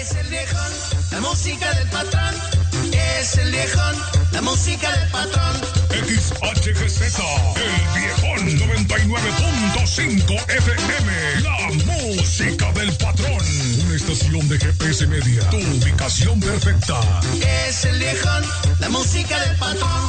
Es el viejón, la música del patrón. Es el viejón, la música del patrón. XHGZ, el viejón 99.5 FM. La música del patrón. Una estación de GPS Media. Tu ubicación perfecta. Es el viejón, la música del patrón.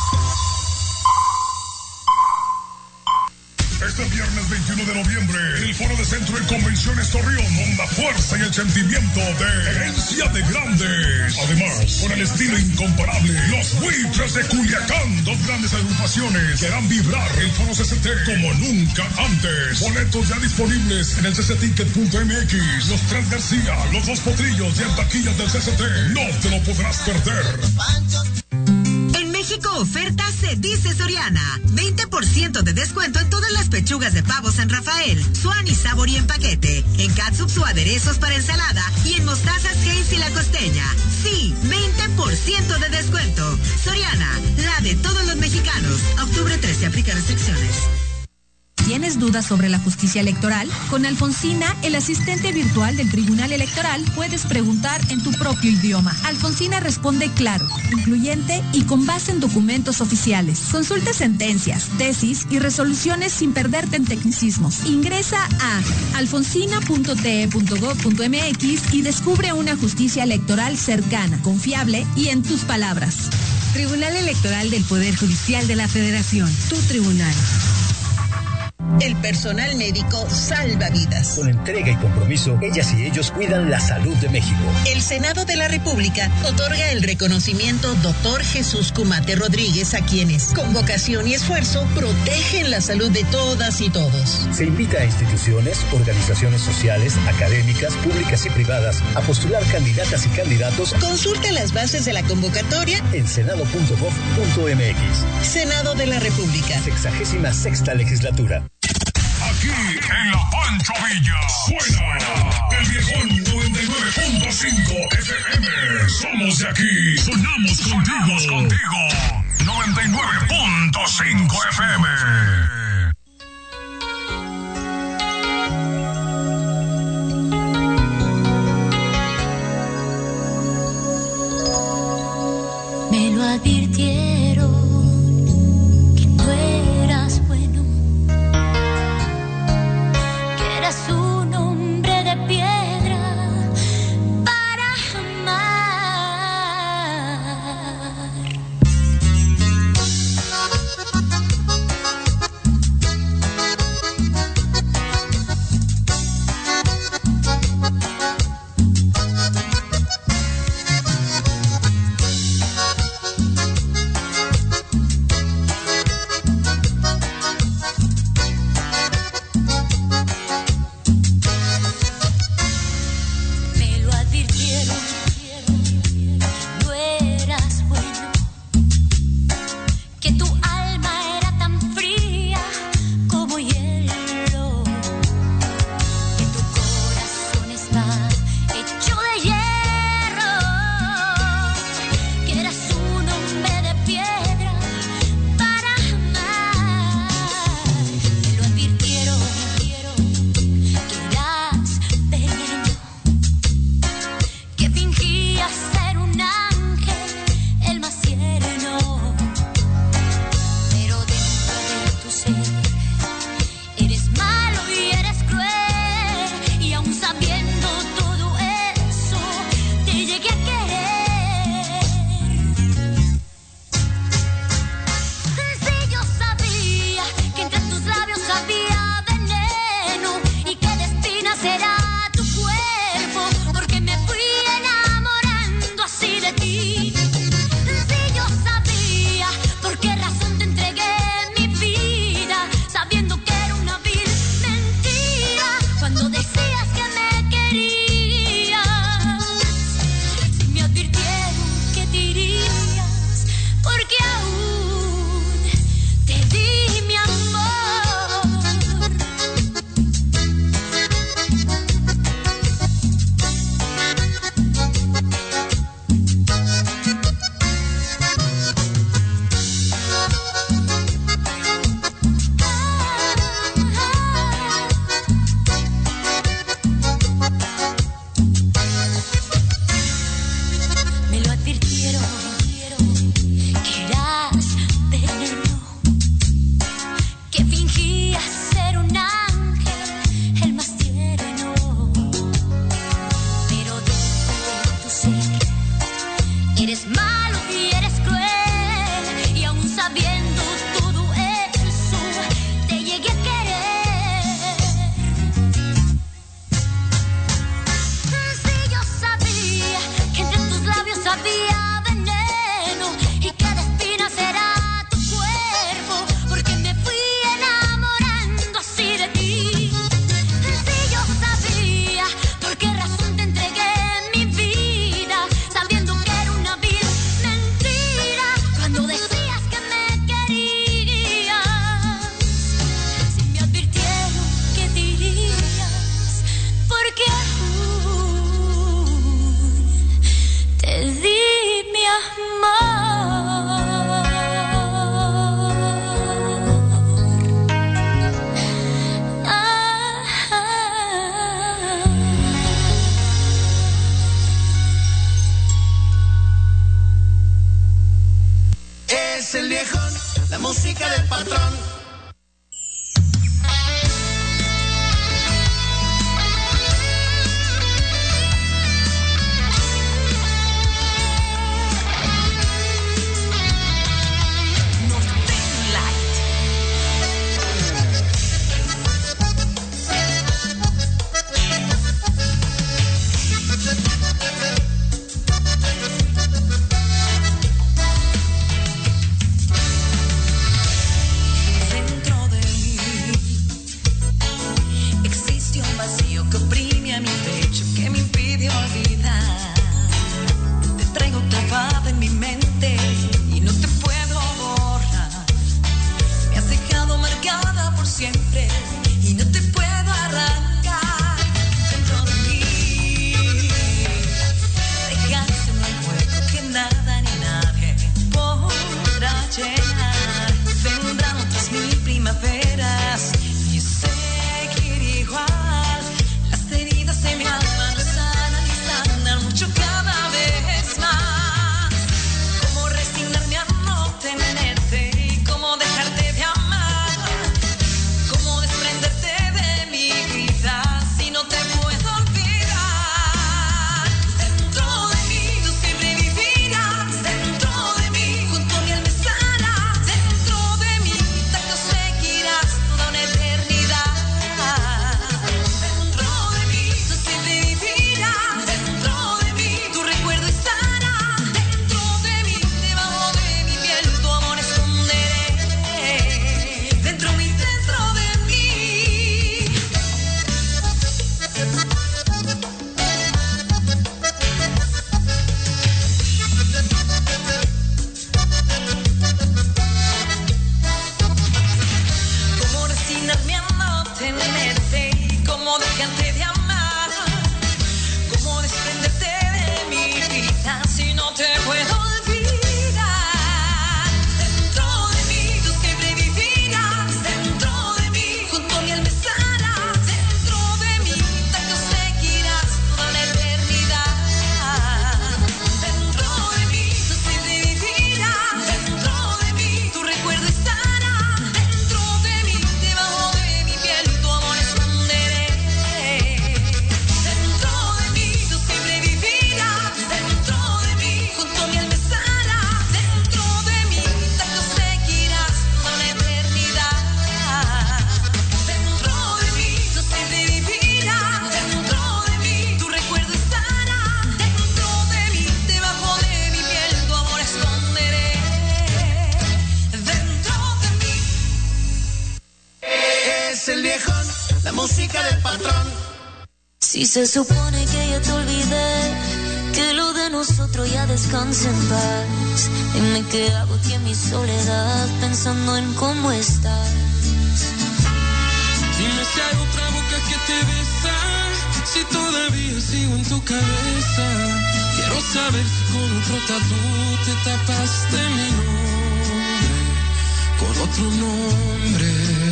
Este viernes 21 de noviembre, el Foro de Centro de Convenciones Torreón, con la fuerza y el sentimiento de Herencia de Grandes. Además, con el estilo incomparable, los Buitres de Culiacán, dos grandes agrupaciones que harán vibrar el Foro CCT como nunca antes. Boletos ya disponibles en el ccticket.mx. Los Tres García, los Dos Potrillos y en taquillas del CCT. No te lo podrás perder. México oferta se dice Soriana. 20% de descuento en todas las pechugas de pavo San Rafael, Swan y Sabor en paquete, en catsup o aderezos para ensalada y en mostazas Heinz y La Costeña. Sí, 20% de descuento. Soriana, la de todos los mexicanos. Octubre 13, aplica restricciones. ¿Tienes dudas sobre la justicia electoral? Con Alfonsina, el asistente virtual del Tribunal Electoral, puedes preguntar en tu propio idioma. Alfonsina responde claro, incluyente y con base en documentos oficiales. Consulta sentencias, tesis y resoluciones sin perderte en tecnicismos. Ingresa a alfonsina.te.gov.mx y descubre una justicia electoral cercana, confiable y en tus palabras. Tribunal Electoral del Poder Judicial de la Federación. Tu tribunal. El personal médico salva vidas. Con entrega y compromiso, ellas y ellos cuidan la salud de México. El Senado de la República otorga el reconocimiento Dr. Jesús Cumate Rodríguez a quienes, con vocación y esfuerzo, protegen la salud de todas y todos. Se invita a instituciones, organizaciones sociales, académicas, públicas y privadas a postular candidatas y candidatos. Consulta las bases de la convocatoria en senado.gov.mx. Senado de la República. 66ª legislatura. Aquí en La Pancho Villa suena el viejón 99.5 FM. Somos de aquí, sonamos contigo. 99.5 FM. Me lo advirtieron que no eras bueno, que eras un hombre de piedra para amar. Es el viejón, la música del patrón. Si se supone que ya te olvidé, que lo de nosotros ya descansa en paz. Dime qué hago aquí en mi soledad, pensando en cómo estás. Dime si hay otra boca que te besa, si todavía sigo en tu cabeza. Quiero saber si con otro tatu te tapaste mi nombre, con otro nombre.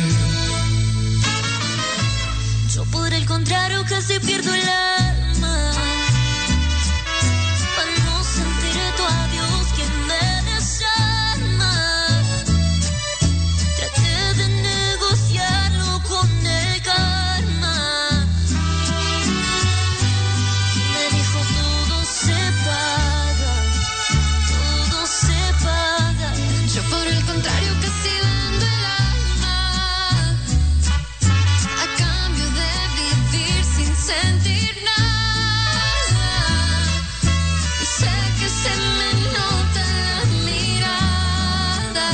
Yo por el contrario casi pierdo el alma, para no sentir tu adiós que me desarma. Traté de negociarlo con el karma. Me dijo todo se paga, todo se paga. Yo por el contrario casi vendo el alma, a cambio de vivir sin sentir nada. Y sé que se me nota en la mirada,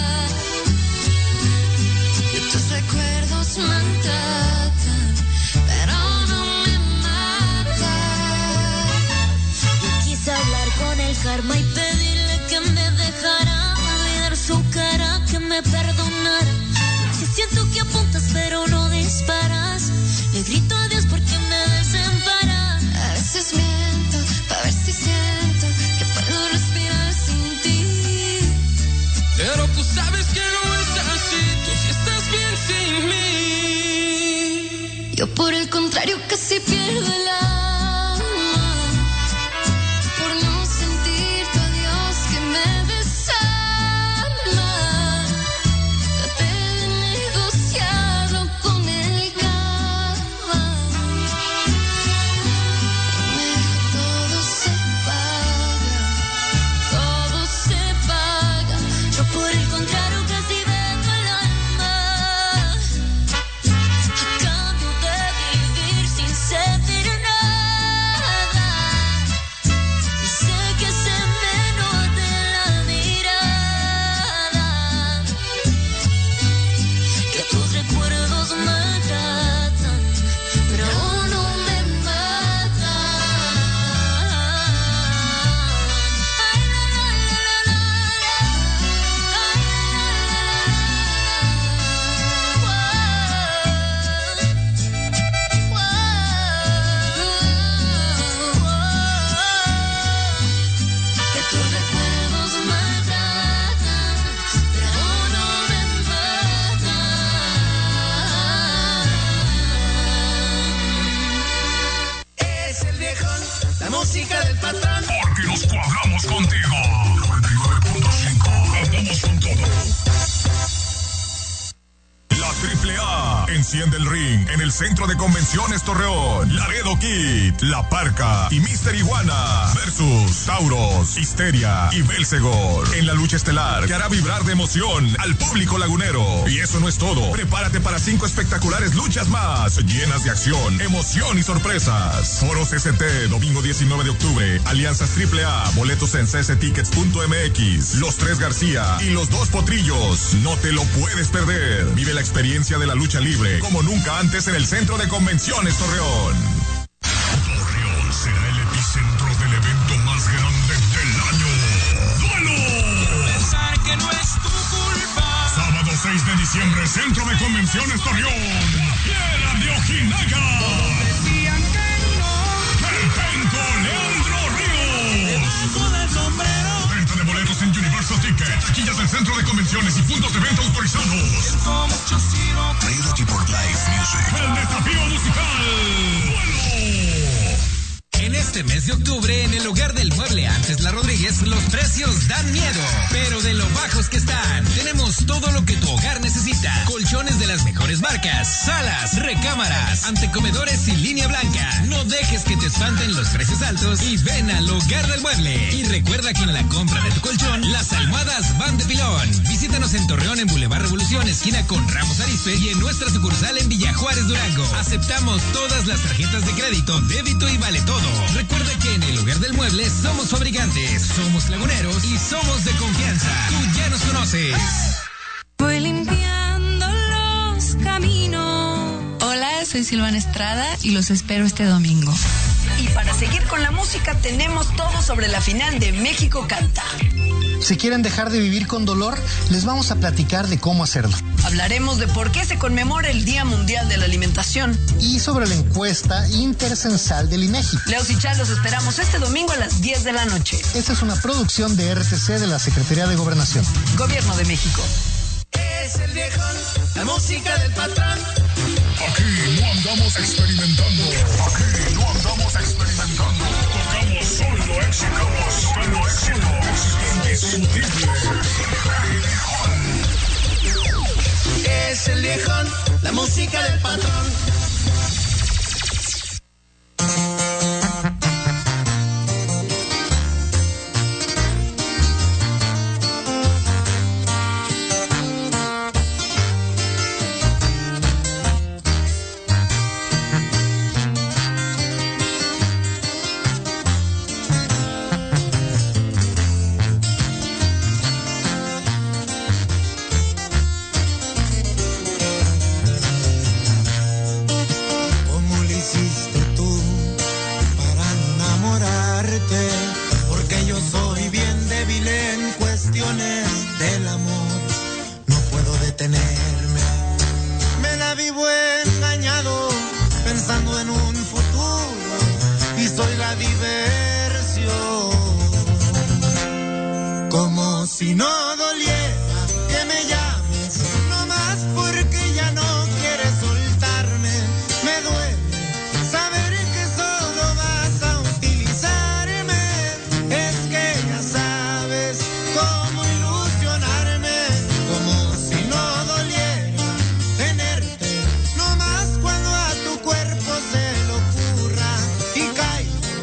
y tus recuerdos matan, pero no me matan. Yo quise hablar con el karma y pedirle que me dejara olvidar su cara, que me perdonara. Si siento que apuntas pero no disparas, le grito a Dios porque me desampara. A veces miento para ver si siento que puedo respirar sin ti. Pero tú sabes que no es así, tú sí estás bien sin mí. Yo por el contrario casi pierdo el alma, por no sentir tu adiós que me desarma. viejón, la música del patrón. Porque nos cuadramos contigo. 99.5. Andamos con todo. La AAA enciende el ring en el Centro de Convenciones Torreón. Laredo Kid, La Parca y Mr. Iguana versus Tauros, Histeria y Belzegor en la lucha estelar que hará vibrar de emoción al público lagunero. Y eso no es todo. Prepárate para 5 espectaculares luchas más, llenas de acción, emoción y sorpresas. Foros ST, domingo 19 de octubre. Alianzas AAA, boletos en cstickets.mx. Los 3 García y los 2 Potrillos. No te lo puedes perder. Vive la experiencia de la lucha libre como nunca antes en el Centro de Convenciones Torreón. Torreón será el epicentro del evento más grande del año. ¡Duelo! Pensar que no es tu culpa. Sábado 6 de diciembre, Centro de Convenciones Torreón. La Fiera de Ojinaga. Todos decían que no. El Penco Leandro Ríos. Debajo del sombrero. Venta de boletos en Universal Ticket, taquillas del Centro de Convenciones y puntos de venta autorizados. Siento mucho sirope. Traído por Live Music. El desafío musical. ¡Duelo! En este mes de octubre, en el Hogar del Mueble Antes La Rodríguez, los precios dan miedo, pero de lo bajos que están. Tenemos todo lo que tu hogar necesita. Colchones de las mejores marcas, salas, recámaras, antecomedores y línea blanca. No dejes que te espanten los precios altos y ven al Hogar del Mueble. Y recuerda que en la compra de tu colchón, las almohadas van de pilón. Visítanos en Torreón, en Boulevard Revolución, esquina con Ramos Arizpe, y en nuestra sucursal en Villa Juárez, Durango. Aceptamos todas las tarjetas de crédito, débito y vale todo. Recuerda que en el Hogar del Mueble somos fabricantes, somos laguneros y somos de confianza. Tú ya nos conoces. Voy limpiando los caminos. Hola, soy Silvana Estrada y los espero este domingo. Y para seguir con la música tenemos todo sobre la final de México Canta. Si quieren dejar de vivir con dolor, les vamos a platicar de cómo hacerlo. Hablaremos de por qué se conmemora el Día Mundial de la Alimentación. Y sobre la encuesta intercensal del INEGI. Leos y Chal los esperamos este domingo a las 10 de la noche. Esta es una producción de RTC de la Secretaría de Gobernación. Gobierno de México. Es el viejón, la música del patrón. Aquí no andamos experimentando. Aquí no andamos experimentando. Tocamos solo éxitos. Solo éxitos. Indiscutibles. Es el viejón, la música del patrón.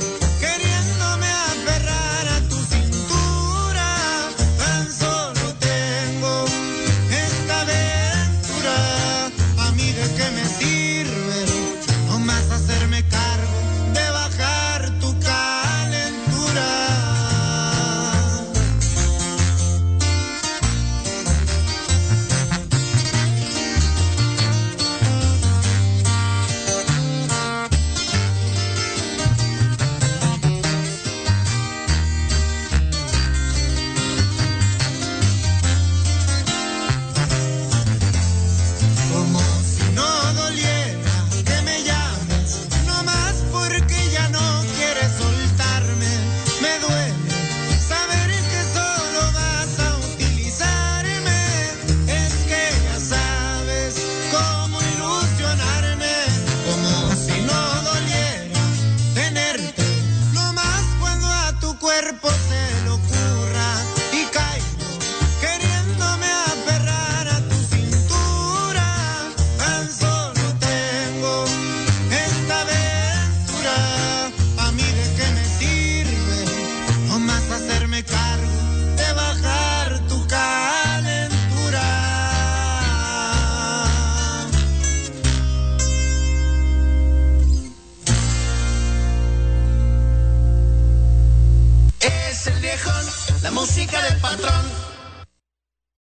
Queriéndome aferrar a tu cintura, tan solo te cuerpo se lo ocurra y caigo queriéndome aferrar a tu cintura. Tan solo tengo esta aventura. A mí de qué me sirve nomás hacerme cargo de bajar tu calentura. Es el viejón, la música del patrón.